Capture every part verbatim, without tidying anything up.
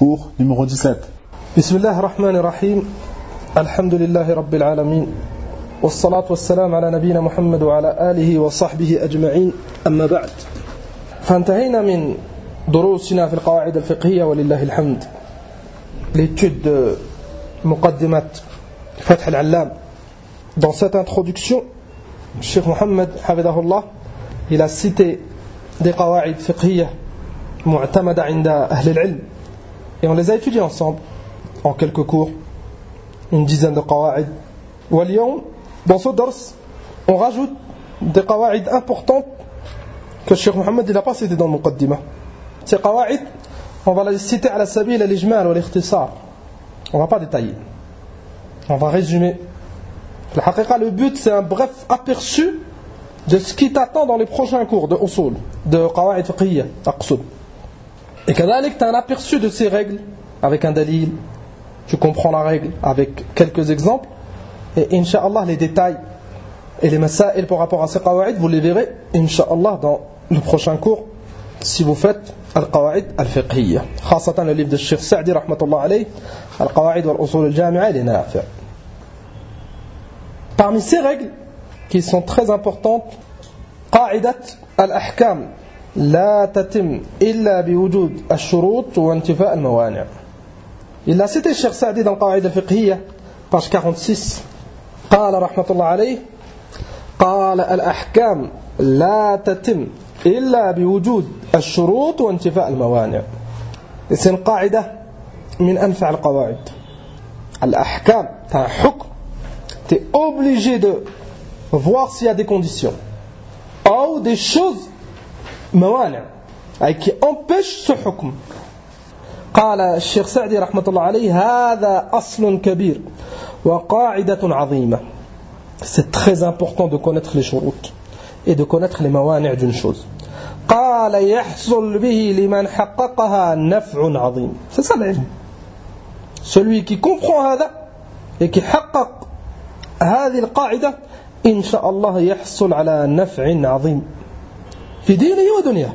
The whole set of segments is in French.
cours numéro dix-sept. Bismillah ar-Rahman ar-Rahim. Alhamdulillahi Rabbil Alamin. والصلاة والسلام على نبينا محمد وعلى آله وصحبه أجمعين أما بعد فانتهينا من دروسنا في القواعد الفقهية ولله الحمد. L'étude de مقدمة فتح العلام. Dans cette introduction, Cheikh Mohammed Hafidahullah, il a cité des قواعد فقهية معتمدة عند أهل العلم et on les a étudiés ensemble en quelques cours, une dizaine de قواعد. واليوم dans ce dars, on rajoute des qawaïd importantes que Cheikh Mohammed n'a pas citées dans le Muqaddimah. Ces qawaïd, on va les citer à la sabil al-ijmal ou l'ikhtisar. On ne va pas détailler. On va résumer. La haqiqa, le but, c'est un bref aperçu de ce qui t'attend dans les prochains cours de usul, de qawaïd fiqhiyya, aqsud. Et kadalik, tu as un aperçu de ces règles avec un dalil. Tu comprends la règle avec quelques exemples. Et Inch'Allah, les détails et les masaïl par rapport à ces qawaïd, vous les verrez, Inch'Allah, dans le prochain cours, si vous faites Al-Qawaïd Al-Fiqhiyya. Khasatan le livre de Cheikh Sa'di, rahmatullah alayh, Al-Qawaïd wal-Usul al-Jami'a, il est nafi'. Parmi ces règles, qui sont très importantes, Qa'idat al-Ahkam, la tatim illa biwujud al-shurut wa intifa' al-mawani'. Il a cité Cheikh Sa'di dans Al-Qawaïd Al-Fiqhiyya, page quarante-six. قال رحمة الله عليه قال الأحكام لا تتم إلا بوجود الشروط وانتفاء الموانع. C'est une قاعدة من أنفع القواعد. الأحكام, t'as un حكم, t'es obligé de voir s'il y a des conditions ou des choses موانع qui empêchent ce حكم. قال الشيخ سعدي رحمة الله عليه هذا أصل كبير وقاعدة عظيمة. C'est très important de connaître les shurut et de connaître les mawani' d'une chose. قال يحصل به لمن حققها نفع عظيم. C'est ça l'ilm. Celui qui comprend هذا et qui حقق هذه القاعدة إن شاء الله يحصل على نفع عظيم في دينه ودنياه.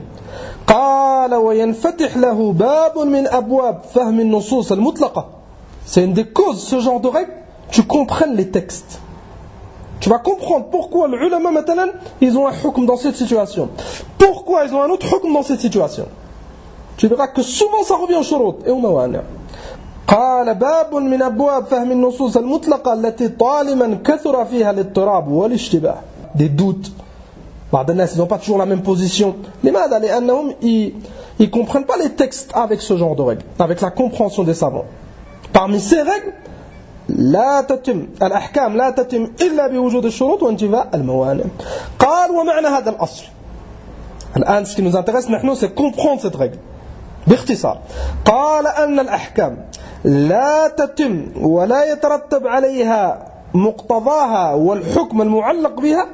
قال وينفتح له باب من أبواب فهم النصوص المطلقة. C'est une des causes, ce genre de règle, tu comprennes les textes. Tu vas comprendre pourquoi les ulama, maintenant, ils ont un hukm dans cette situation. Pourquoi ils ont un autre hukm dans cette situation. Tu verras que souvent ça revient au shurut et au mawani'. قال باب من أبواب فهم النصوص المطلقة التي طالما كثر فيها الاضطراب والاشتباه. Des doutes. بعض الناس ils n'ont pas toujours la même position. لماذا؟ لأنهم ils ils comprennent pas les textes avec ce genre de règles, avec la compréhension des savants. Parmi ces règles, لا تتم الأحكام لا تتم إلا بوجود الشروط وانتفاء الموانع. قال ومعنى هذا الأصل. الآن ce qui nous intéresse نحن c'est comprendre cette règle باختصار. قال أن الأحكام لا تتم ولا يترتب عليها مقتضاها والحكم المعلق بها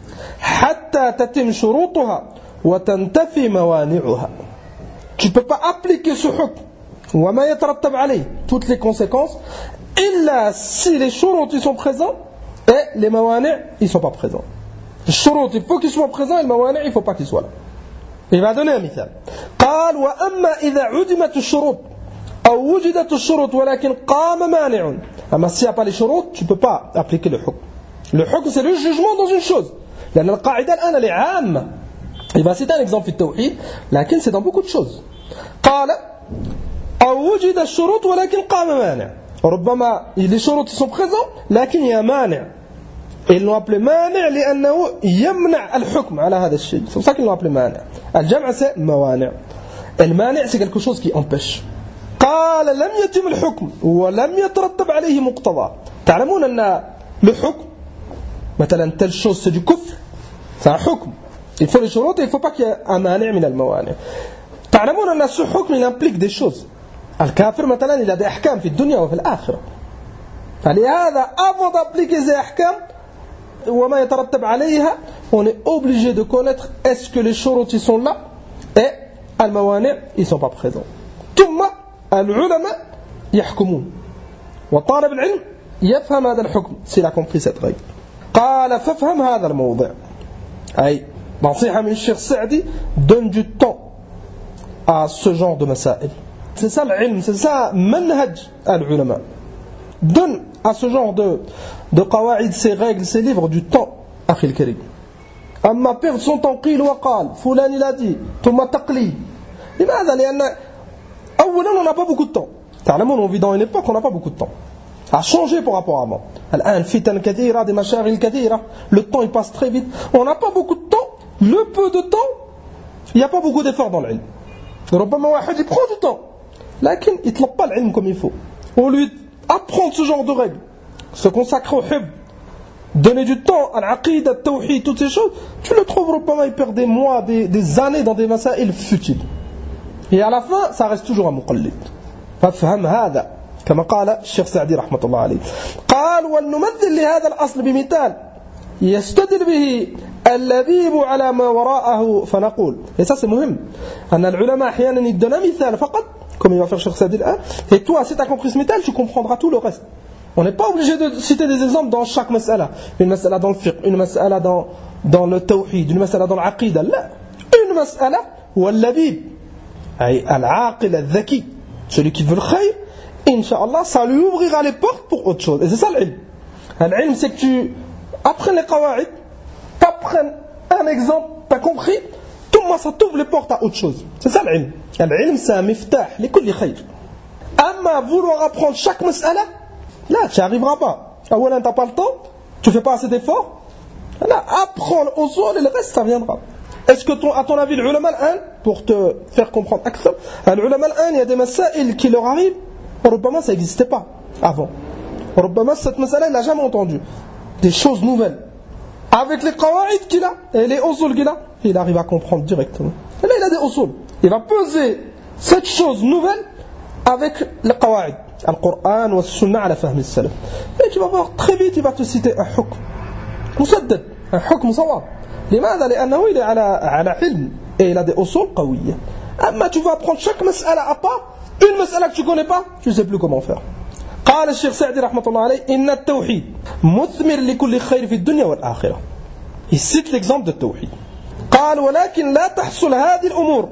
حتى تتم شروطها وتنتفي موانعها. Tu ne peux pas appliquer ce hukm وما يترتب عليه toutes les conséquences إلا si les shurut ils sont présents et les mawani' ils sont pas présents. Les shurut il faut qu'ils soient présents et les mawani' il faut pas qu'ils soient là. Il va donner un مثال. قال وأما إذا عدمت الشروط أو وجدت الشروط ولكن قام مانع. أما s'il n'y a pas les shurut tu peux pas appliquer le hukm. Le hukm c'est le jugement dans une chose. لأن القاعدة الآن elle est عامة. Il va citer un exemple في التوحيد لكن c'est dans beaucoup de choses. قال أو وجد الشروط ولكن قام مانع. ربما les shurut sont présents لكن il y a مانع. Ils l'ont appelé مانع لأنه يمنع الحكم على هذا الشيء. C'est pour ça qu'ils l'ont appelé مانع. الجمع c'est موانع. المانع c'est quelque chose qui empêche. قال لم يتم الحكم ولم يترتب عليه مقتضى. تعلمون أن الحكم مثلا telle chose c'est du kufr. C'est un hukm. Il faut les shurut et il ne faut pas qu'il y ait un مانع من الموانع. تعلمون أن ce hukm il implique des choses. الكافر مثلا il a des ahkam في الدنيا وفي الآخرة. فلهذا avant d'appliquer ces ahkam وما يترتب عليها on est obligé de connaître est-ce que les shurut ils sont là et الموانع ils sont pas présents. ثم العلماء يحكمون وطالب العلم يفهم هذا الحكم s'il a compris cette règle. قال فافهم هذا الموضع. أي نصيحة من الشيخ السعدي donne du temps à ce genre de masail. C'est ça l'ilm, c'est ça manhaj al-ulama. Donne à ce genre de, de qawaïd, ces règles, ces livres du temps, akhil karim. Amma perdre son temps, qil wa qal, fulan il a dit, thumma taqlid. لماذا؟ لأن أولا on n'a pas beaucoup de temps. On vit dans une époque où on n'a pas beaucoup de temps. Ça a changé par rapport à avant. الآن فتن كثيرة, des مشاغل كثيرة. Le temps il passe très vite. On n'a pas beaucoup de temps. Le peu de temps, il n'y a pas beaucoup d'efforts dans l'ilm. ربما واحد il prend du temps. لكن il ne طلب pas l'ilm comme il faut. On lui apprend ce genre de règles. Se consacrer au hib. Donner du temps à l'aqid, à tawhid, toutes ces choses. Tu le trouves ربما il perd des mois, des, des années dans des masaïl futiles. Et à la fin, ça reste toujours un muqallid. فافهم هذا كما قال الشيخ سعدي رحمة الله عليه. قال ولنمثل لهذا الأصل بمثال يستدل به اللبيب على ما وراءه فنقول. Et ça c'est مهم. أن العلماء أحيانا يدون مثال فقط comme il va faire الشيخ سعدي الآن. Et toi, si tu as compris ce مثال, tu comprendras tout le reste. On n'est pas obligé de citer des exemples dans chaque mas'ala. Une mas'ala dans le fiqh, une mas'ala dans, dans le tawhid, une mas'ala dans l'aqida. Là, une mas'ala ou al-labib. Al-aqil al-dhaki. Celui qui veut le khayr, Inch'Allah, ça lui ouvrira les portes pour autre chose. Et c'est ça l'ilm. L'ilm, c'est que tu apprennes les qawaïd, tu apprennes un exemple, tu as compris, tout le monde, ça t'ouvre les portes à autre chose. C'est ça l'ilm. L'ilm, c'est un miftah, li kulli khayr. Amma vouloir apprendre chaque mas'ala, là, tu n'y arriveras pas. Ah ouais, là, tu n'as pas le temps, tu ne fais pas assez d'efforts. Là, apprends au sol et le reste, ça viendra. Est-ce que, ton, à ton avis, l'ulama al-an, pour te faire comprendre akthar, l'ulama al-an, il y a des masaïl qui leur arrivent, Rubbama, ça n'existait pas avant. Rubbama, cette masala, il n'a jamais entendu. Des choses nouvelles. Avec les qawaïd qu'il a, et les usul qu'il a, il arrive à comprendre directement. Et là, il a des usul. Il va peser cette chose nouvelle avec les qawaïd. Al-Qur'an wa sunnah ala fahmi salaf. Et tu vas voir, très vite, il va te citer un hukm. Musaddad, un hukm sawab. لماذا؟ لأنه il est على على علم et il a des usul قوية. أما tu vas apprendre chaque mas'ala à part, une mas'ala que tu connais pas, tu sais plus comment faire. قال الشيخ سعدي رحمة الله عليه إن التوحيد مثمر لكل خير في الدنيا والآخرة. Il cite l'exemple de التوحيد. قال ولكن لا تحصل هذه الأمور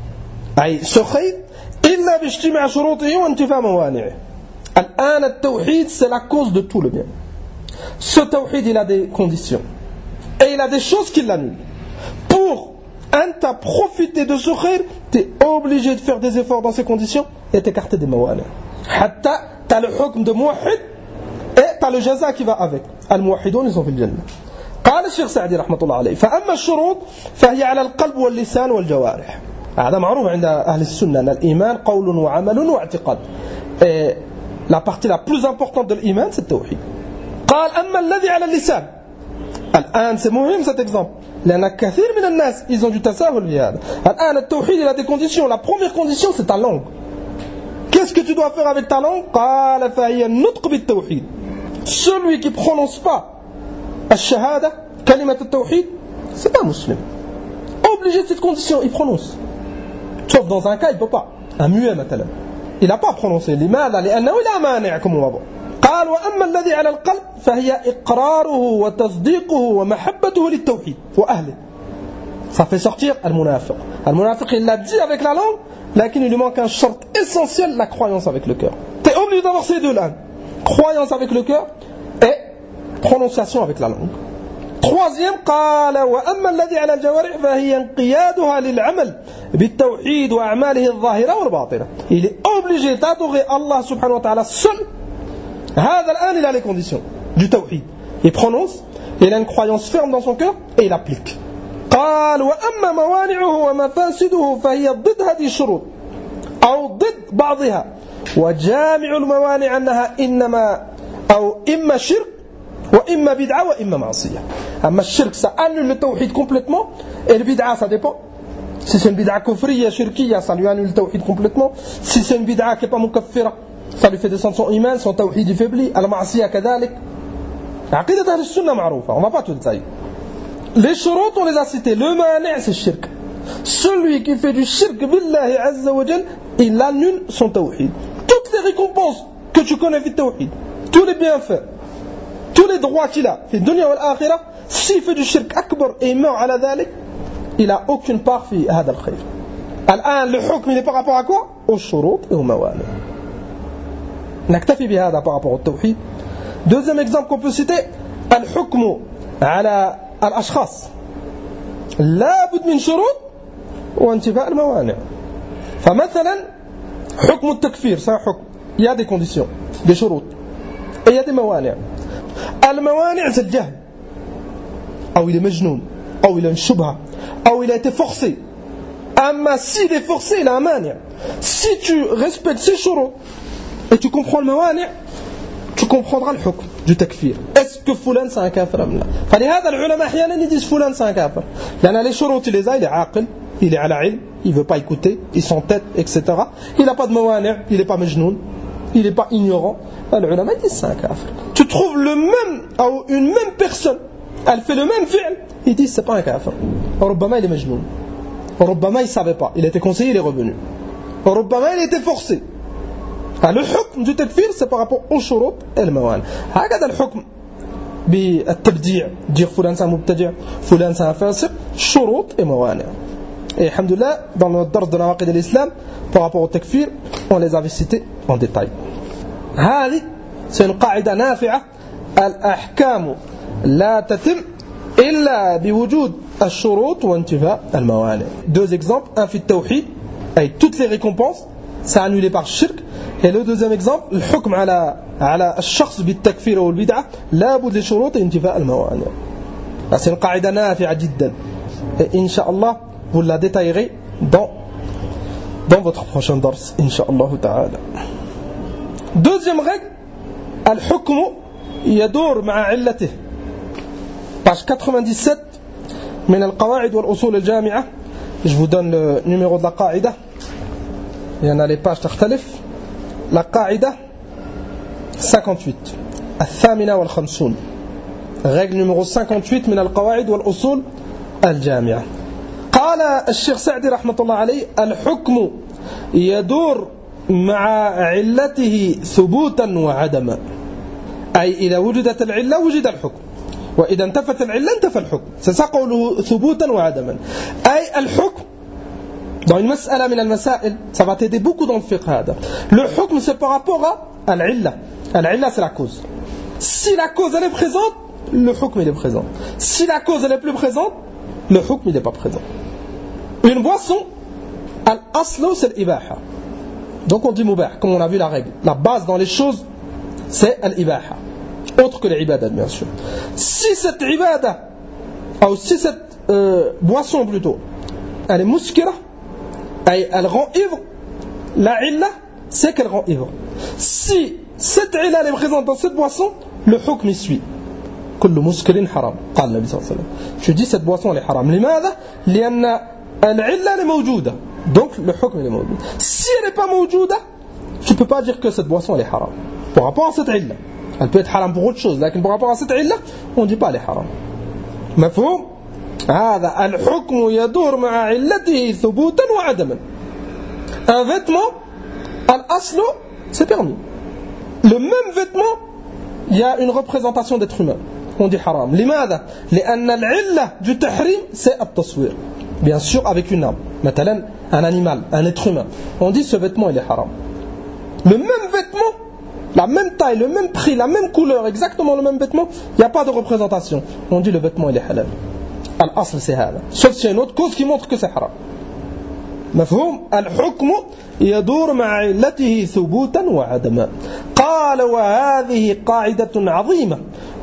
أي ce خير إلا باجتماع شروطه وانتفاء موانعه. الآن التوحيد c'est la cause de tout le bien. Ce tawhid il a des conditions. Et il a des choses qui l'annulent. Pour un tas profiter de ce khayr, tu es obligé de faire des efforts dans ces conditions et t'écarter des mawani. Hatta, tu as le hukm de muwahhid et tu as le jaza qui va avec. Al-muwahhidun, ils sont fil jannah. قال الشيخ سعدي رحمة الله عليه فأما الشروط فهي على القلب واللسان والجوارح. هذا معروف عند أهل السنة أن الإيمان قول وعمل واعتقاد. Et la partie la plus importante de l'Iman, c'est le tawhid. قال أما الذي على اللسان. الآن c'est مهم cet exemple. لأن كثير من الناس ils ont du tasahul في هذا. الآن التوحيد il a des conditions. La première condition c'est ta langue. Qu'est-ce que tu dois faire avec ta langue? قال فهي النطق بالتوحيد. Celui qui prononce pas الشهادة كلمة التوحيد c'est pas musulman. Obligé de cette condition, il prononce. Sauf dans un cas il peut pas. Un muet مثلا. Il n'a pas prononcé. لماذا؟ لأنه لا مانع comme on va voir. قال وأما الذي على القلب فهي إقراره وتصديقه ومحبته للتوحيد وأهله. Ça fait sortir المنافق. المنافق il l'a dit avec la langue, لكن il lui manque un shart essentiel, la croyance avec le cœur. Tu es obligé d'avoir ces deux là. Croyance avec le cœur et prononciation avec la langue. Troisième, قال وأما الذي على الجوارح فهي انقيادها للعمل بالتوحيد وأعماله الظاهرة والباطنة. Il est obligé d'adorer Allah subhanahu wa ta'ala seul. هذا الآن il a les conditions du tawhid. Il prononce, il a une croyance ferme dans son cœur et il applique. قال وأما موانعه ومفاسده فهي ضد هذه الشروط أو ضد بعضها وجامع الموانع أنها إنما أو إما شرك وإما بدعة وإما معصية. أما الشرك ça annule le tawhid complètement et le bid'a ça dépend. Si c'est une bid'a kufriya, shirkiya, ça lui annule le tawhid complètement. Si c'est une bid'a qui n'est pas mukaffira, ça lui fait descendre son iman, son tawhid est faibli. Al-ma'asiyah kadalik. Aqidat ahl al-sunnah ma'roufa. On ne va pas tout détailler. Les shurut, on les a cités. Le mani' c'est le shirk. Celui qui fait du shirk billahi azza wa jal, il annule son tawhid. Toutes les récompenses que tu connais du tawhid, tous les bienfaits, tous les droits qu'il a, fait dunya wal akhirah, s'il fait du shirk akbar et il meurt à la dhalik, il n'a aucune part fi hada al-khayr. الآن الحكم il est par rapport à quoi? Aux شروط et aux موانع. نكتفي بهذا par rapport au التوحيد. Deuxième exemple qu'on peut citer, الحكم على الأشخاص لا بد من شروط وانتفاء الموانع. فمثلا حكم التكفير c'est un حكم, il y a des conditions, des شروط et il y a des موانع. الموانع c'est le جهل, أو il est مجنون, أو il a une شبهة, أو il a été forcé. أما s'il est forcé, il a un مانع. Si tu respectes ces شروط et tu comprends le موانع, tu comprendras le حكم du takfir. Est-ce que fulan c'est un kafir ou non? فلهذا العلماء أحيانا ils disent fulan c'est un kafir. لأن les شروط il les a, il est عاقل, il est على علم, il veut pas écouter, il s'entête, et cetera. Il n'a pas de موانع, il n'est pas مجنون, il n'est pas ignorant. العلماء disent c'est un kafir. Tu trouves le même, ou une même personne, elle fait le même fi'l, ils disent c'est pas un kafir. ربما il est مجنون, ربما il savait pas, il a été conseillé, il est revenu, ربما il était forcé. Le حكم du takfir c'est par rapport aux شروط et الموانع. هكذا الحكم بالتبديع, dire fulan c'est un mubtadi', fulan c'est un fasiq, شروط et موانع. Et alhamdoulilah, dans notre dars de nawaqid de l'islam, par rapport au takfir, on les avait cités en détail. هذه c'est une قاعدة نافعة, الأحكام لا تتم إلا بوجود الشروط وانتفاء الموانع. Deux exemples, un في التوحيد, avec toutes les récompenses, c'est annulé par shirk. Et le deuxième exemple, الحكم على على الشخص بالتكفير والبدعة لا بد لشروط انتفاء الموانع. C'est une قاعدة نافعة جدا. Et Inch'Allah, vous la détaillerez dans, dans votre prochain dars, Inch'Allah ta'ala. Deuxième règle, الحكم يدور مع علته. Page quatre-vingt-dix-sept من القواعد والأصول الجامعة. Je vous donne le numéro de la قاعدة. Il y en a les pages تختلف. La قاعدة cinquante-huit. الثامنة والخمسون. Règle numéro cinquante-huit من القواعد والأصول الجامعة. قال الشيخ سعدي رحمة الله عليه: الحكم يدور مع علته ثبوتا وعدما. أي إذا وجدت العلة وجد الحكم, وإذا انتفت العلة انتفى الحكم. C'est ça قوله ثبوتا وعدما. أي الحكم dans une mas'ala min al-masail, ça va t'aider beaucoup dans le fiqh هذا. Le hukm c'est par rapport à al-illa. Al-illa c'est la cause. Si la cause elle est présente, le hukm il est présent. Si la cause elle est plus présente, le hukm il n'est pas présent. Une boisson, al-aslu c'est l'ibaha. Donc on dit mubah, comme on a vu la règle. La base dans les choses, c'est al-ibaha. Autre que les ibadat bien sûr. Si cette ibada, ou si cette euh, boisson plutôt, elle est muskira, elle rend ivre, la illa, c'est qu'elle rend ivre. Si cette illa est présente dans cette boisson, le hukm y suit. كل مسكر حرام قال النبي صلى الله عليه وسلم. Je dis cette boisson elle est haram. لماذا؟ لأن العلة est موجودة. Donc le hukm est موجود. Si elle n'est pas موجودة, tu ne peux pas dire que cette boisson elle est haram. Par rapport à cette illa, elle peut être haram pour autre chose, mais par rapport à cette illa, on ne dit pas elle est haram. مفهوم؟ هذا الحكم يدور مع علته ثبوتا وعدما. Un vêtement, al-aslu, c'est permis. Le même vêtement, il y a une représentation d'être humain. On dit haram. لماذا؟ لأن العلة du tahrim, c'est التصوير. Bien sûr, avec une âme. مثلا, un animal, un être humain. On dit ce vêtement, il est haram. Le même vêtement, la même taille, le même prix, la même couleur, exactement le même vêtement, il n'y a pas de représentation. On dit le vêtement, il est halal. Al-asl, c'est halal. Sauf s'il y a une autre cause qui montre que c'est haram. مفهوم؟ الحكم يدور مع علته ثبوتا وعدما. قال: وهذه قاعدة عظيمة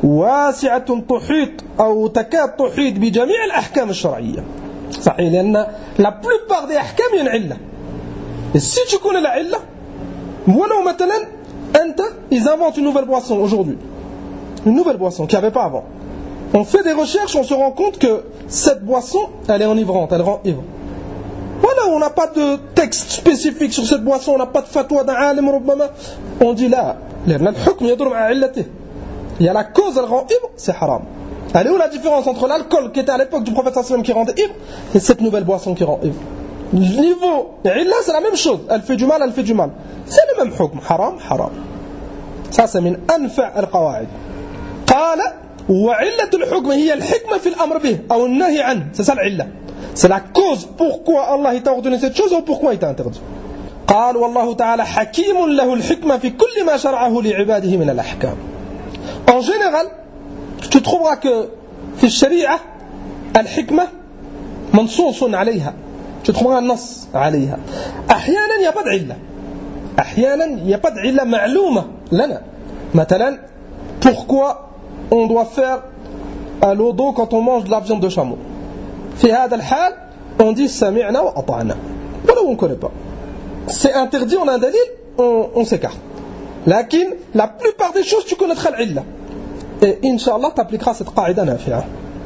واسعة تحيط أو تكاد تحيط بجميع الأحكام الشرعية. صحيح, لأن la plupart des أحكام il y a une علة. Et si tu connais la علة, ولو مثلا أنت, ils inventent une nouvelle boisson aujourd'hui, une nouvelle boisson qu'il n'y avait pas avant. On fait des recherches, on se rend compte que cette boisson, elle est enivrante, elle rend ivre. Voilà, on n'a pas de texte spécifique sur cette boisson, on n'a pas de fatwa d'un alim ربما. On dit là, الحكم يدور مع علته. Il y a la cause, elle rend ivre, c'est haram. Elle est où la différence entre l'alcool qui était à l'époque du prophète sallam qui rendait ivre et cette nouvelle boisson qui rend ivre? Niveau, illa c'est la même chose, elle fait du mal, elle fait du mal. C'est le même hukm, haram, haram. Ça c'est من أنفع القواعد. قال: وعلة الحكم هي الحكمة في الأمر به أو النهي عنه. C'est ça l'illa. C'est la cause pourquoi Allah t'a ordonné cette chose ou pourquoi il t'a interdit. قال والله تعالى حكيم له الحكمة في كل ما شرعه لعباده من الأحكام. En général, tu trouveras que في الشريعة الحكمة منصوص عليها. Tu trouveras un nas عليها. أحيانا il n'y a pas d'علة. أحيانا il n'y a pas d'علة معلومة لنا. مثلا, pourquoi on doit faire à l'eau d'eau quand on mange de la viande de chameau. في هذا الحال, on dit سمعنا وأطعنا. Voilà où on ne connaît pas. C'est interdit, on a un dalil, on, on s'écarte. Lakin, la plupart des choses, tu connaîtras l'illa. Et Inch'Allah, tu appliqueras cette qaïda nafi'a.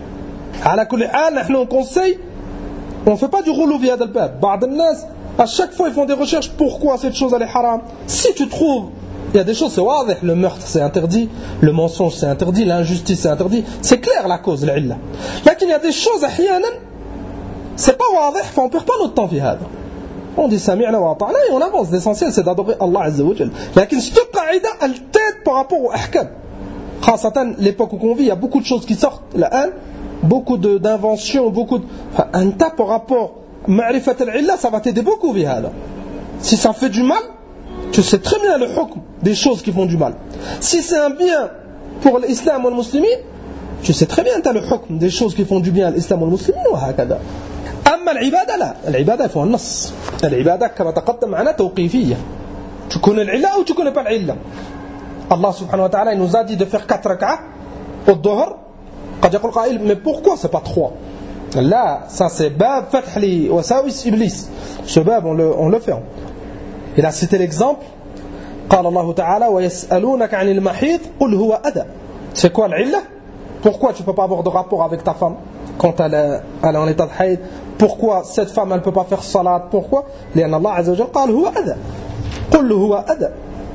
على كل حال, نحن on conseille, on ne fait pas du rouleau via del bab. بعض الناس, à chaque fois, ils font des recherches, pourquoi cette chose elle est haram. Si tu trouves, il y a des choses, c'est wadih, le meurtre c'est interdit, le mensonge c'est interdit, l'injustice c'est interdit, c'est clair la cause, l'illa. Lakin, il y a des choses, ahyanan, c'est pas wadih, on ne perd pas notre temps via ça. On dit sami'na wa ata'na et on avance. L'essentiel c'est d'adorer Allah Azza wa Jal. Mais cette qaïda, elle t'aide par rapport au ahkam. Khasatan, l'époque où on vit, il y a beaucoup de choses qui sortent. La haine, beaucoup de, d'inventions, beaucoup de... Enfin, un tas par rapport à ma'rifat al-illa, ça va t'aider beaucoup via là. Si ça fait du mal, tu sais très bien le hukm des choses qui font du mal. Si c'est un bien pour l'islam ou le musulman, tu sais très bien tu as le hukm des choses qui font du bien à l'islam ou le musulman ou hakada. أما العبادة لا العبادة فيها النص العبادة كما تقدم معنا توقيفية تكون العلة أو تكون pas العلة الله سبحانه وتعالى il nous a dit de faire quatre rak'ah au dhuhr قد يقول قائل mais pourquoi c'est pas trois là ça c'est bab fath li wasawis iblis ce bab on le, on le fait il a cité l'exemple قال الله تعالى ويسألونك عن المحيض قل هو أذى c'est quoi العلة pourquoi tu peux pas avoir de rapport avec ta femme quand elle est, elle est en état de haïd. Pourquoi cette femme elle ne peut pas faire salat? Pourquoi? لأن الله عز وجل قال هو أذى قل هو أذى.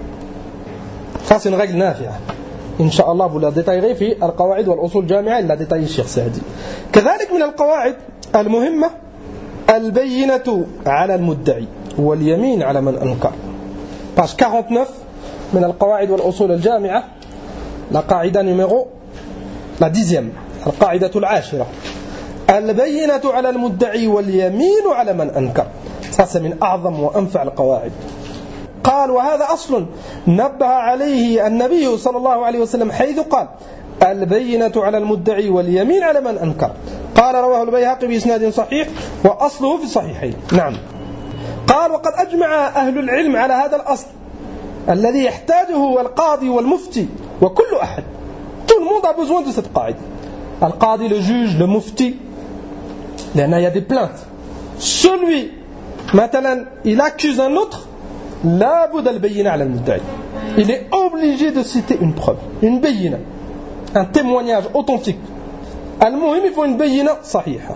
Ça c'est une règle نافعة إن شاء الله vous la détaillerez في القواعد والأصول الجامعة. il l'a détaillé الشيخ سعدي. كذلك من القواعد المهمة البينة على المدعي واليمين على من أنكر. page quarante-neuf من القواعد والأصول الجامعة. la قاعدة numéro la dixième القاعدة العاشرة البينة على المدعي واليمين على من أنكر. Ça c'est من أعظم وأنفع القواعد. قال وهذا أصل نبه عليه النبي صلى الله عليه وسلم حيث قال البينة على المدعي واليمين على من أنكر. قال رواه البيهقي بإسناد صحيح وأصله في الصحيحين. نعم. قال وقد أجمع أهل العلم على هذا الأصل الذي يحتاجه القاضي والمفتي وكل أحد. Tout le monde a besoin de cette qaïda. Al-Qadi, le juge, le mufti, il y a des plaintes. Celui, maintenant, il accuse un autre, la bouda al-bayyina ala al-mudda'i. Il est obligé de citer une preuve, une bayyina, un témoignage authentique. Al-muhim, il faut une bayyina sahiha.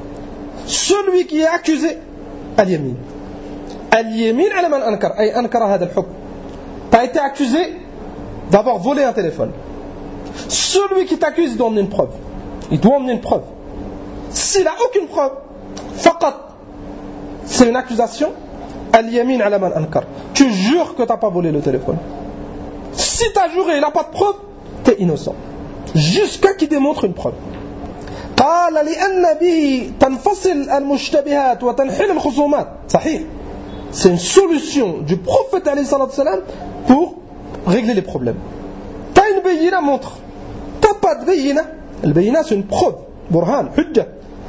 Celui qui est accusé, al-yamin. Al-yamin ala man ankar, ay ankara hada al-hukm. Tu as été accusé d'avoir volé un téléphone. Celui qui t'accuse, il doit emmener une preuve. Il doit emmener une preuve. S'il n'a aucune preuve, faqat, c'est une accusation. Al-yamin ala man ankar. Tu jures que tu n'as pas volé le téléphone. Si tu as juré, il n'a pas de preuve, tu es innocent. Jusqu'à qu'il démontre une preuve. قال لأن به تنفصل المشتبهات وتنحل الخصومات. صحيح. C'est une solution du prophète alayhi salatu salam pour régler les problèmes. Tu as une bayina, montre. Tu n'as pas de bayina. Le bayina c'est une preuve. Burhan, hujja.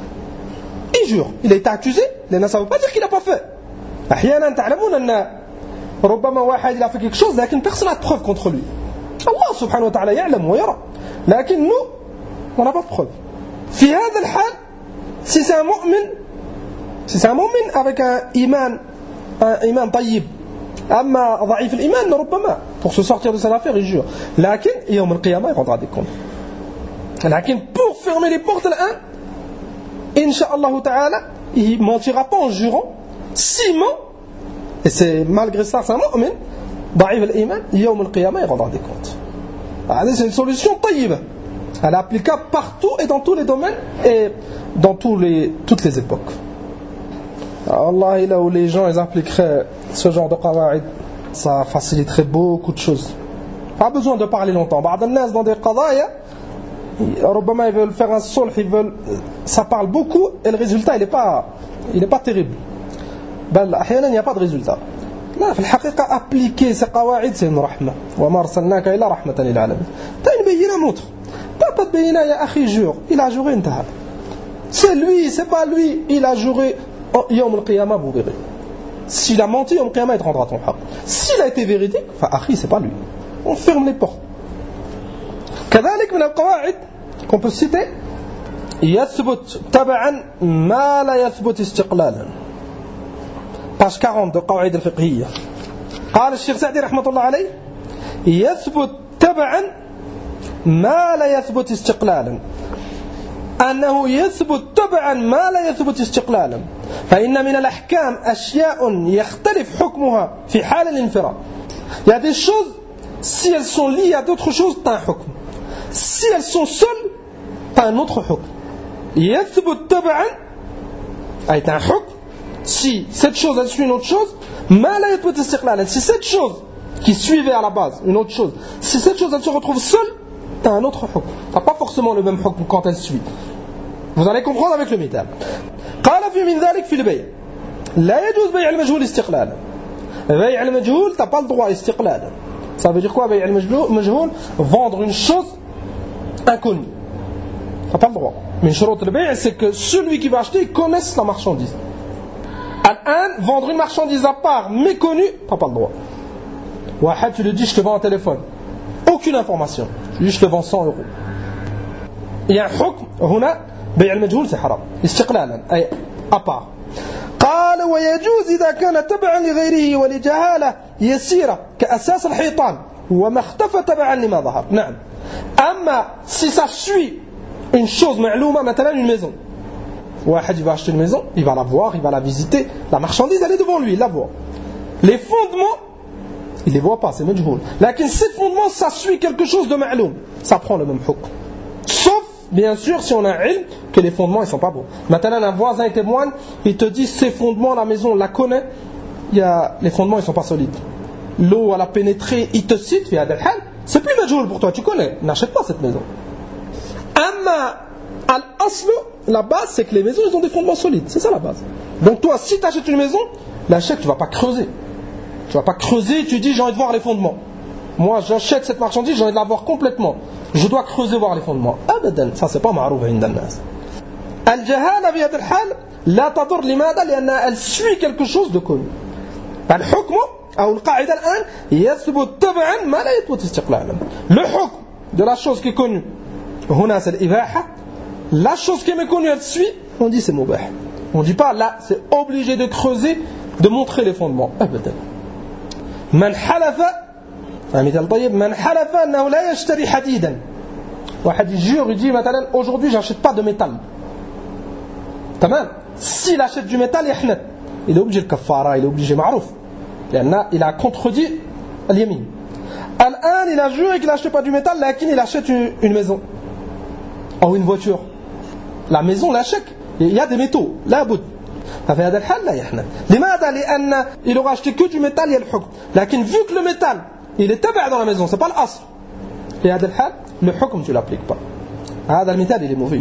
Il jure. Il a été accusé. Ça ne veut pas dire qu'il n'a pas fait. أحيانا تعلمون أن ربما واحد il a fait quelque chose لكن personne n'a de preuve contre lui. Allah subhanahu wa ta'ala يعلم ويرى. لكن nous, on n'a pas de preuve. في هذا الحال, si c'est un mu'min, si c'est un mu'min avec un iman, un iman طيب, أما ضعيف الإيمان ربما pour se sortir de cette affaire il jure. لكن يوم القيامة il rendra des comptes. لكن pour fermer les portes l'un, Inch'Allah ta'ala, il mentira pas en jurant. S'il ment, et c'est malgré ça c'est un mu'min, ضعيف الإيمان, يوم القيامة il rendra des comptes. C'est une solution طيبة. Elle est applicable partout et dans tous les domaines et dans tous les, toutes les époques. Allah, là où les gens ils appliqueraient ce genre de qawa'id, ça faciliterait beaucoup de choses. Pas besoin de parler longtemps. بعض الناس dans des qadaya, ربما ils veulent faire un sulh, ils veulent, ça parle beaucoup et le résultat il n'est pas, il est pas terrible. بل أحيانا il n'y a pas de résultat. لا في الحقيقة appliquer ces قواعد c'est une رحمة وما أرسلناك إلا رحمة للعالمين. T'as une bayina montre. T'as pas de bayina يا أخي jure. Il a juré انتهى. C'est lui, c'est pas lui. Il a juré. يوم القيامة vous verrez. S'il a menti يوم القيامة il te rendra ton haq. S'il a été véridique, enfin أخي c'est pas lui. On ferme les portes. كذلك من القواعد qu'on peut citer يثبت تبعا ما لا يثبت استقلالا. page quarante de القواعد الفقهية. قال الشيخ سعدي رحمة الله عليه يثبت تبعا ما لا يثبت استقلالا. أنه يثبت تبعا ما لا يثبت استقلالا. فإن من الأحكام أشياء يختلف حكمها في حال الانفراد. Il y a des choses, si elles sont liées à d'autres choses, t'as un hukm. Si elles sont seules, t'as un autre hukm. يثبت تبعا أي t'as un hukm. Si cette chose elle suit une autre chose, ما لا يثبت استقلالا. Si cette chose qui suivait à la base une autre chose, si cette chose elle se retrouve seule, t'as un autre hukm. T'as pas forcément le même hukm quand elle suit. Vous allez comprendre avec le métal. قال في من ذلك في البيع لا يجوز بيع المجهول استقلالا. بيع المجهول t'as pas le droit استقلالا. Ça veut dire quoi بيع المجهول? Vendre une chose inconnue. T'as pas le droit. Mais شروط البيع c'est que celui qui va acheter connaisse la marchandise. الآن vendre une marchandise à part méconnue, t'as pas le droit. واحد tu lui dis je te vends un téléphone. Aucune information. Je lui dis je te vends cent euros. Il y a un hukm هنا بيع المجهول c'est حرام استقلالا أي à part. قال ويجوز إذا كان تبعا لغيره ولجهالة يسيرة كأساس الحيطان وما اختفى تبعا لما ظهر. نعم. أما si ça suit une chose معلومة مثلا une maison. واحد il va acheter une maison, il va la voir, il va la visiter, la marchandise elle est devant lui, il la voit. Les fondements il les voit pas, c'est majhoul. Lakin ces fondements ça suit quelque chose de ma'loum, ça prend le même hukm. Sauf bien sûr si on a un ilm que les fondements ils sont pas bons. Maintenant un voisin témoigne, il te dit ces fondements la maison on la connaît, il y a les fondements ils sont pas solides. L'eau elle a pénétré, il te cite fi hada al-hal, c'est plus majhoul pour toi, tu connais, n'achète pas cette maison. Amma al-aslu, la base c'est que les maisons ils ont des fondements solides, c'est ça la base. Donc toi si tu achètes une maison, l'achète tu vas pas creuser. Tu vas pas creuser, tu dis j'ai envie de voir les fondements. Moi j'achète cette marchandise, j'ai envie de la voir complètement. Je dois creuser voir les fondements. Abadan, ça c'est pas ma'rouf عند الناس. الجهالة في هذا الحال لا تضر لماذا؟ لأنها elle suit quelque chose de connu. الحكم أو القاعدة الآن يثبت تبعا ما لا يثبت استقلالا. Le حكم de la chose qui est connue. هنا c'est الإباحة. La chose qui est méconnue elle suit, on dit c'est mubah. On dit pas là c'est obligé de creuser, de montrer les fondements. أبدا. من حلف مثال طيب من حلف أنه لا يشتري حديدا. واحد يجور يدي مثلا aujourd'hui j'achète pas de métal. تمام. S'il achète du métal يحنث. Il est obligé de كفارة, il est obligé معروف. لأن il a contredit اليمين. الآن il a juré qu'il n'achète pas du métal, لكن il achète une, une maison ou une voiture. La maison l'achète. Il y a des métaux. لا بد. ففي هذا الحال لا يحنث. لماذا؟ لأن il aura acheté que du métal, il y a le حكم. لكن vu que le métal il est تبع dans la maison, c'est pas l'asl. في هذا الحال le حكم tu l'appliques pas. هذا المثال il est mauvais.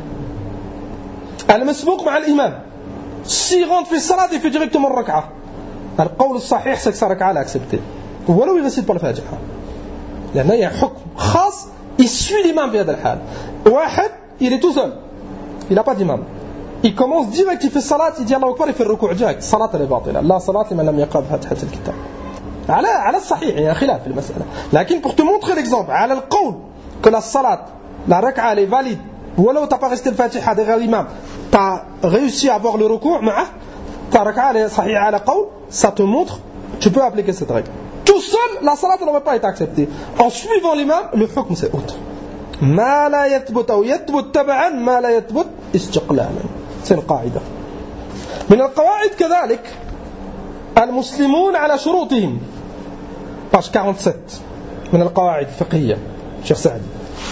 المسبوق مع الإمام. s'il rentre في الصلاة il fait directement الركعة. القول الصحيح c'est que sa ركعة l'a accepté. ولو il récite pas الفاتحة. لأن il y a un حكم خاص il suit l'imam في هذا الحال. واحد il est tout seul. Il n'a pas d'imam. Il commence direct, il fait salat, il dit Allahu Akbar, il fait le ruku' direct. Salat elle est batila. La salat liman lam yaqra fatihat al-kitab. على على الصحيح il y a un khilaf في المسألة. لكن pour te montrer l'exemple, على القول que la salat, la rak'a elle est valide. ولو t'as pas resté le fatiha derrière l'imam, t'as réussi à avoir le ruku' معه, ta rak'a elle est صحيح على قول, ça te montre, tu peux appliquer cette règle. Tout seul, la salat n'aurait pas été acceptée. En suivant l'imam, le hukm c'est autre. ما لا يثبت أو يثبت تبعا ما لا يثبت استقلالا. C'est une قاعدة. من القواعد كذلك المسلمون على شروطهم. page quarante-sept من القواعد الفقهية. شيخ سعدي.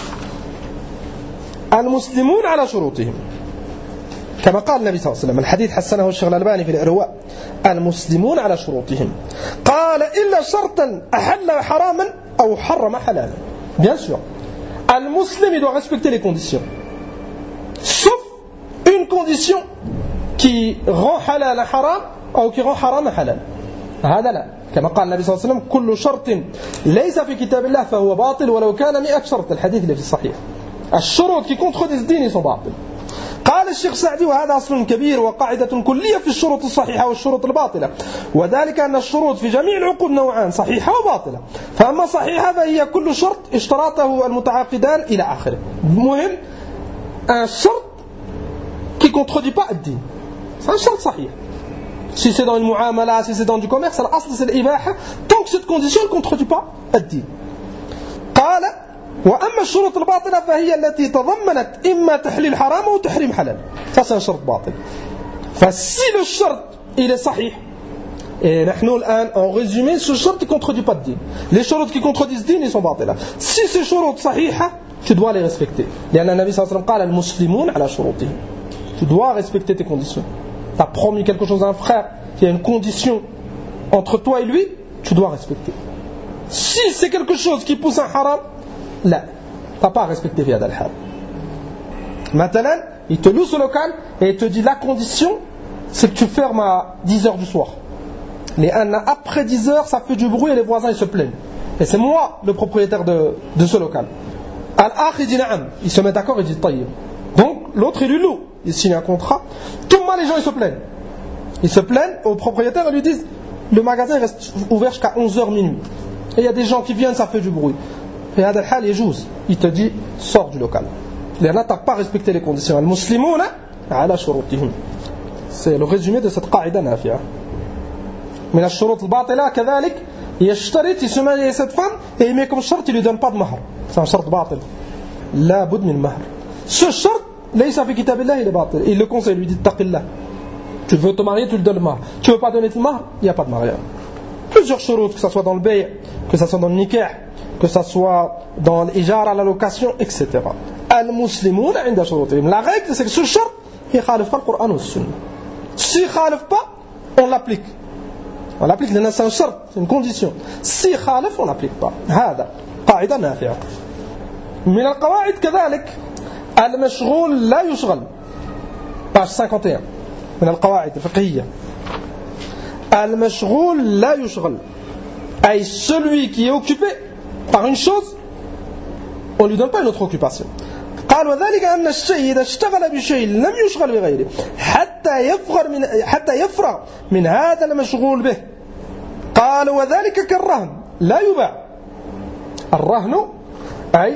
المسلمون على شروطهم. كما قال النبي صلى الله عليه وسلم الحديث حسنه الشيخ الألباني في الإرواء. المسلمون على شروطهم. قال إلا شرطا أحل حراما أو حرم حلالا. Bien sûr. Al-Muslim, il doit respecter les conditions. Sauf une condition qui rend halal haram ou qui rend haram halal. هذا لا. كما قال النبي صلى الله عليه وسلم كل شرط ليس في كتاب الله فهو باطل ولو كان مئة شرط. الحديث اللي في الصحيح. الشروط qui contredisent الدين sont باطل. قال الشيخ سعدي وهذا أصل كبير وقاعدة كلية في الشروط الصحيحة والشروط الباطلة، وذلك أن الشروط في جميع العقود نوعان صحيحة وباطلة، فأما صحيحة فهي كل شرط اشتراطه المتعاقدان إلى آخره. مهم un شرط qui contredit pas الدين، c'est un شرط صحيح. Si c'est dans une muamala, si c'est dans du commerce, l'asl c'est l'ibaha, tant que cette condition ne contredit pas الدين. قال وأما الشروط الباطلة فهي التي تضمنت إما تحليل حرام أو تحريم حلال. Ça c'est un شرط باطل. فسي le شرط il est صحيح. Et نحن الآن en résumé ce شرط qui contredit pas الدين. Les شروط qui contredisent الدين ils sont باطلة. Si ces شروط صحيحة tu dois les respecter. لأن النبي صلى الله عليه وسلم قال المسلمون على شروطهم. Tu dois respecter tes conditions. Tu as promis quelque chose à un frère, il y a une condition entre toi et lui, tu dois respecter. Si c'est quelque chose qui pousse un haram, là, tu n'as pas à respecter في هذا الحال. Maintenant, il te loue ce local et il te dit la condition, c'est que tu fermes à dix heures du soir. Mais après dix heures, ça fait du bruit et les voisins ils se plaignent. Et c'est moi le propriétaire de, de ce local. Al-Akh il dit Na'am, il se met d'accord, il dit Tayyib. Donc l'autre il lui loue, il signe un contrat. Tout le monde les gens ils se plaignent. Ils se plaignent au propriétaire et lui disent le magasin reste ouvert jusqu'à onze heures minuit. Et il y a des gens qui viennent, ça fait du bruit. Et هذا الحال يجوز. Il te dit sors du local. Là tu n'as pas respecté les conditions. Al-Muslimuna ala shurutihim. C'est le résumé de cette qaïda nafi'a. Mais la shurut al-batila كذلك يشترط il se marie avec cette femme et il met comme shart il lui donne pas de mahr. C'est un shart batil. La bud min mahr. Ce shart ليس في كتاب الله il est batil. Il le conseille, il lui dit taqillah. Tu veux te marier, tu lui donnes le mahr. Tu veux pas donner de mahr, il n'y a pas de mariage. Plusieurs shurut, que ça soit dans le bay', que ça soit dans le nikah, que ça soit dans l'ijara, la location, et cetera. Al-Muslimun inda shurutihim. La règle c'est que ce shart il khalif pas le Coran ou le Sunna. S'il khalif pas, on l'applique. On l'applique, c'est un shart, c'est une condition. Si khalif, on l'applique pas. هذا قاعدة نافعة. من القواعد كذلك المشغول لا يشغل. page cinquante et un. من القواعد الفقهية. المشغول لا يشغل. أي celui qui est occupé par une chose, on lui donne pas une autre occupation. قال وذلك أن الشيء إذا اشتغل بشيء لم يشغل بغيره حتى يفرغ من حتى يفرغ من هذا المشغول به. قال وذلك كالرهن لا يباع. الرهن أي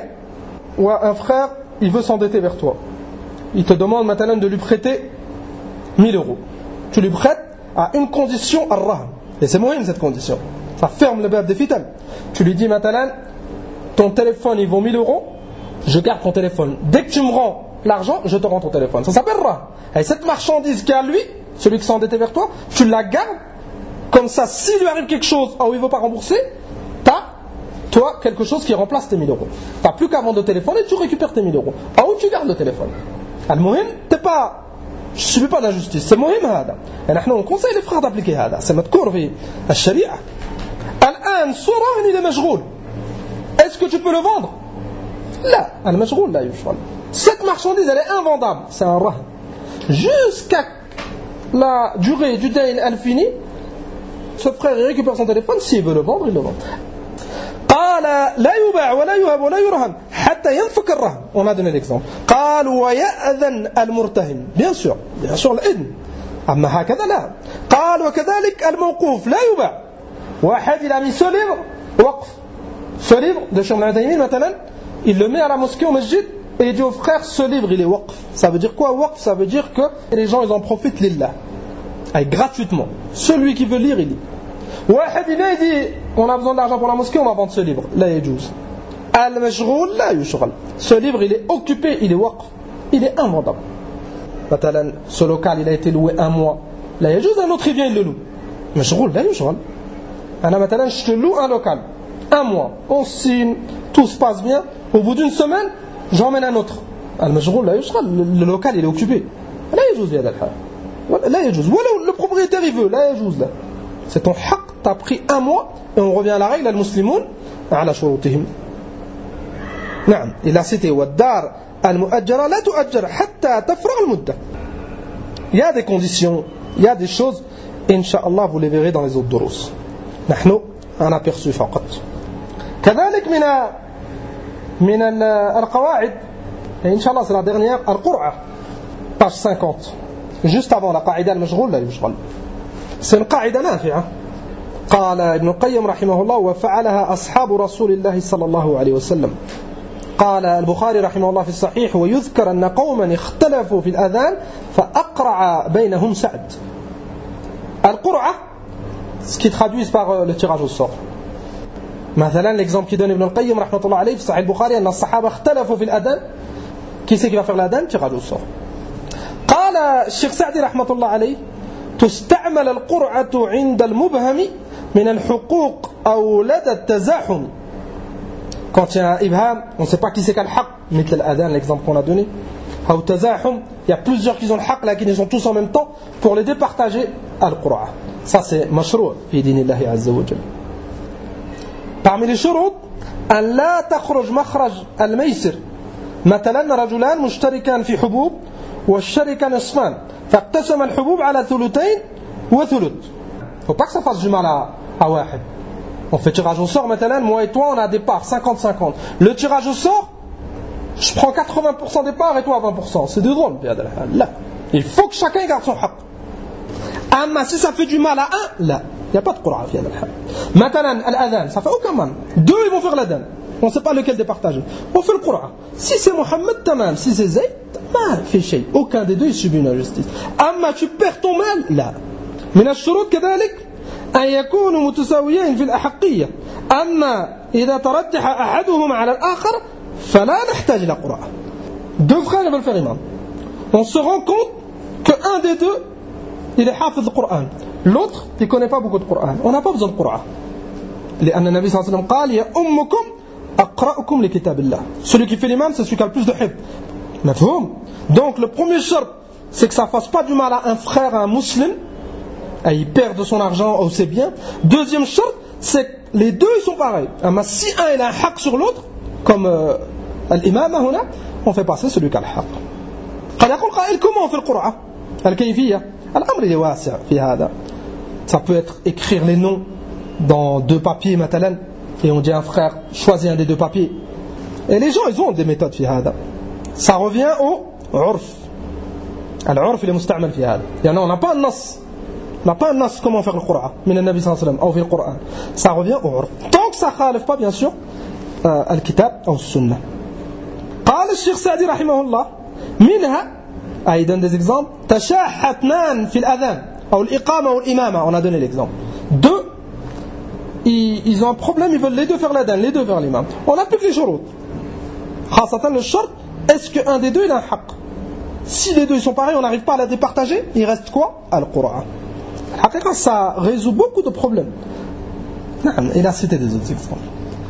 un frère il veut s'endetter vers toi. Il te demande maintenant de lui prêter mille euros. Tu lui prêtes à une condition الرهن. Et c'est moyen cette condition. Ça ferme le bab des fitan. Tu lui dis maintenant ton téléphone il vaut mille euros. Je garde ton téléphone. Dès que tu me rends l'argent, je te rends ton téléphone. Ça s'appelle rahm. Et cette marchandise qui a lui, celui qui s'est endetté vers toi, tu la gardes. Comme ça, s'il lui arrive quelque chose où il ne veut pas rembourser, tu as, toi, quelque chose qui remplace tes mille euros. Tu n'as plus qu'à vendre le téléphone et tu récupères tes mille euros. Ah, où tu gardes le téléphone. Al-Muhim, tu n'es pas... Je ne subis pas d'injustice. C'est Muhim, hada. Et nous, on conseille les frères d'appliquer hada. C'est notre cours, la sharia. Al-an, surah, il est majroul. Est-ce que tu peux le vendre? Là, al-mashghoul la yushghal. Cette marchandise elle est invendable, c'est un rahn. Jusqu'à la durée du dayn infinie, ce frère il récupère son téléphone, s'il veut le vendre, il le vend. قال لا يباع ولا يهب ولا يرهن حتى ينفك الرهن. On a donné l'exemple. قال ويأذن المرتهن. Bien sûr, bien sûr الإذن. أما هكذا لا. قال وكذلك الموقوف لا يباع. واحد il a mis ce livre وقف. Ce livre de Cheikh Ibn Uthaymin maintenant, il le met à la mosquée au masjid et il dit au frère ce livre il est waqf. Ça veut dire quoi waqf? Ça veut dire que les gens ils en profitent lillah. Et gratuitement. Celui qui veut lire il lit. Wahid il dit on a besoin d'argent pour la mosquée, on va vendre ce livre. La yajouz. Al-mashghoul la yushghal. Ce livre il est occupé, il est waqf. Il est invendable. Matalan, ce local il a été loué un mois. La yajouz, un autre il vient il le loue. Mashghoul la yushghal. Ana matalan je te loue un local. Un mois, on signe, tout se passe bien. Au bout d'une semaine, j'emmène un autre. Al-mashghoul la yushghal. Le local il est occupé. La yajouz ya dal hal. La yajouz. Voilà le propriétaire il veut. La yajouz là. C'est ton haq. T'as pris un mois et on revient à la règle al-muslimoun ala shurutihim. نعم il a cité والدار المؤجرة لا تؤجر حتى تفرغ المدة. Il y a des conditions, il y a des choses, Inch'Allah vous les verrez dans les autres duruus. نحن un aperçu فقط. كذلك من من القواعد Inch'Allah c'est la dernière القرعة page cinquante juste avant la قاعدة المشغول لا يشغل. C'est une قاعدة نافعة. قال ابن القيم رحمه الله وفعلها أصحاب رسول الله صلى الله عليه وسلم. قال البخاري رحمه الله في الصحيح ويذكر أن قوما اختلفوا في الأذان فأقرع بينهم سعد. القرعة ce qui traduit par le tirage au sort. مثلا l'exemple qui donne Ibn al-Qayyim رحمه الله عليه في صحيح البخاري أن الصحابة اختلفوا في الأذان. Qui c'est qui va faire l'adhan? Tirage au sort. قال الشيخ سعدي رحمه الله عليه تستعمل القرعة عند المبهم من الحقوق أو لدى التزاحم. Quand il y a un ibham, on ne sait pas qui c'est qui a le haq, مثل الأذان, l'exemple qu'on a donné. أو تزاحم, il y a plusieurs qui ont le haq, là, qui les ont tous en même temps, pour les départager à القرعة. Ça c'est مشروع في دين الله عز وجل. Parmi les شروط أن لا تخرج مخرج الميسر. مثلا رجلان مشتركان في حبوب والشركة نصفان فاقتسم الحبوب على ثلثين وثلث. Faut pas que ça fasse du mal à, à واحد. On fait tirage au sort مثلا, moi et toi on a des parts cinquante cinquante. Le tirage au sort, je prends quatre-vingts pour cent des parts et toi vingt pour cent. C'est de drôle. Là, il faut que chacun garde son haq. Amma si ça fait du mal à un, là, il n'y a pas de qur'a fi hada al-hal. Maintenant, al-adhan, ça fait aucun mal. Deux ils vont faire l'adhan. On ne sait pas lequel départager. On fait le qur'a. Si c'est Mohammed, tamam. Si c'est Zayd, mal fait shay. Aucun des deux il subit une injustice. Amma tu perds ton mal, là. من الشروط كذلك أن يكونوا متساويين في الأحقية. أما إذا ترجح أحدهما على الآخر فلا نحتاج إلى قرعة. Deux frères veulent faire imam. On se rend compte qu'un des deux il est hafiz le Coran. L'autre il ne connaît pas beaucoup de Coran. On n'a pas besoin de Coran. لأن النبي صلى الله عليه وسلم قال يا أمكم أقرأكم لكتاب الله. Celui qui fait l'imam c'est celui qui a le plus de hifz. مفهوم. Donc le premier shart c'est que ça ne fasse pas du mal à un frère, à un musulman. Et il perd de son argent ou ses biens. Deuxième shart, c'est que les deux ils sont pareils. Mais si un il a un haq sur l'autre, comme euh, l'imam هنا, on fait passer celui qui a le haq. قد يقول قائل comment on fait le Qur'an? الكيفية. الأمر il est واسع في هذا. Ça peut être écrire les noms dans deux papiers مثلا, et on dit à un frère choisis un des deux papiers. Et les gens ils ont des méthodes في هذا. Ça revient au عرف. العرف il est مستعمل في هذا. يعني on n'a pas un nas. On n'a pas un nas comment faire le Coran من النبي صلى الله عليه وسلم أو في القرآن. Ça revient au عرف. Tant que ça ne خالف pas bien sûr euh, الكتاب أو السنة. قال الشيخ سعدي رحمه الله منها أيضا des exemples تشاح اثنان في الأذان أو الإقامة أو الإمامة. On a donné l'exemple. Deux ils, ils ont un problème, ils veulent les deux faire l'adhan, les deux faire l'imam. On applique les shurut. خاصة le shart, est-ce qu'un des deux il a un haq? Si les deux ils sont pareils, on n'arrive pas à la départager, il reste quoi? Al-Qur'an. Ça résout beaucoup de problèmes. Il a cité des autres exemples.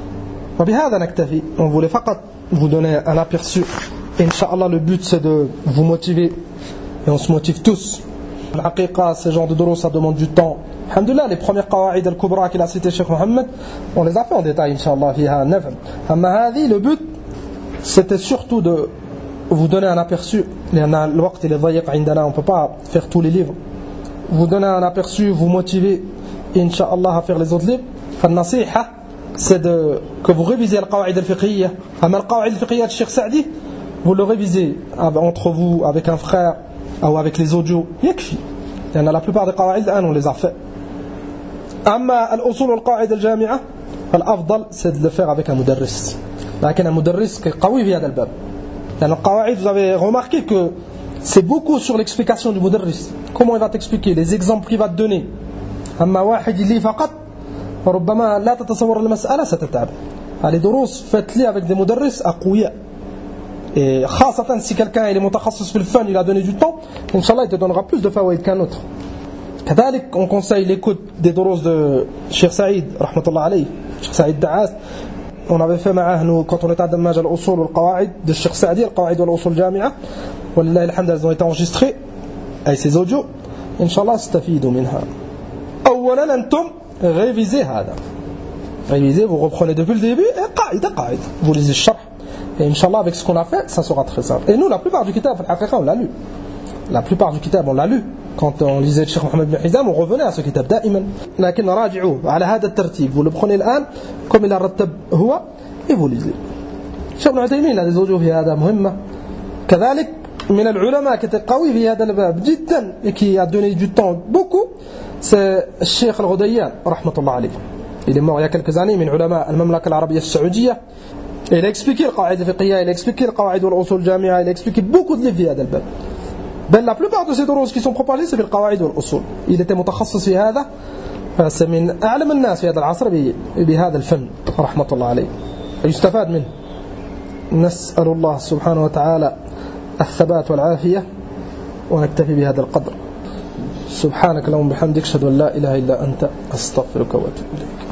On voulait vous donner un aperçu. Inch'Allah, le but c'est de vous motiver. Et on se motive tous. Ce genre de drôle, ça demande du temps. Alhamdulillah, les premières qawa'id al-kubra qu'il a cité Cheikh Mohammed, on les a fait en détail, Inch'Allah. Le but, c'était surtout de vous donner un aperçu. On ne peut pas faire tous les livres. Vous donner un aperçu, vous motiver, Inch'Allah, à faire les autres livres. Al-nasiha, c'est de, que vous révisez le qawa'id al-fiqhiyya. Ama le qawa'id al-fiqhiyya de Cheikh Saadi, vous le révisez entre vous, avec un frère, ou avec les audios. Yakfi. La plupart des qawa'id, on les a fait. Ama al-usul al-qawa'id al-jami'a, l'afdal, c'est de le faire avec un mudarris. Lakin un mudarris qui est qawi via al-bab. Le qawa'id, vous avez remarqué que c'est beaucoup sur l'explication du mudarris. Comment il va t'expliquer, les exemples qu'il va te donner. أما واحد اللي فقط ربما لا تتصور المسألة ستتعب. Les دروس faites-les avec des مدرس أقوياء. Et خاصة si quelqu'un il est متخصص في الفن, il a donné du temps, Inch'Allah il te donnera plus de fawaïd qu'un autre. كذلك on conseille l'écoute des دروس de Cheikh Saïd رحمة الله عليه, Cheikh Saïd Daas. On avait fait معاه nous quand on était à دماج الأصول والقواعد de Cheikh Saadi, القواعد والأصول الجامعة. ولله الحمد, elles ont été enregistrées avec ces audios. Inch'Allah استفيدوا منها. أولا أنتم révisez هذا. Révisez, vous reprenez depuis le début et قاعدة قاعدة. Vous lisez le sharh. Et Inch'Allah, avec ce qu'on a fait, ça sera très simple. Et nous, la plupart du kitab, on l'a lu. La plupart du kitab, on l'a lu. Quand on lisait le Cheikh Mohamed bin Hizam, on revenait à ce kitab, da'iman. لكن راجعوه على هذا الترتيب. Vous le prenez الآن, comme il a rattab هو, et vous lisez. Cheikh Ibn Uthaymin a des audios في هذا مهمة. كذلك من العلماء qui était قوي في هذا الباب جدا et qui a donné du temps beaucoup, c'est Cheikh Al-Ghudayyan, رحمة الله عليه. Il est mort il y a quelques années, من علماء المملكة العربية السعودية. Et il a expliqué le qawaïd fiqhiyya, il a expliqué le qawaïd wal usul jamia, il a expliqué beaucoup de livres في هذا الباب. بل la plupart de ces دروس qui sont propagés c'est في القواعد والأصول. Il était متخصص في هذا, c'est من أعلم الناس في هذا العصر بهذا الفن رحمة الله عليه. يستفاد منه. نسأل الله سبحانه وتعالى الثبات والعافية ونكتفي بهذا القدر. سبحانك اللهم وبحمدك أشهد أن لا إله إلا أنت أستغفرك وأتوب إليك.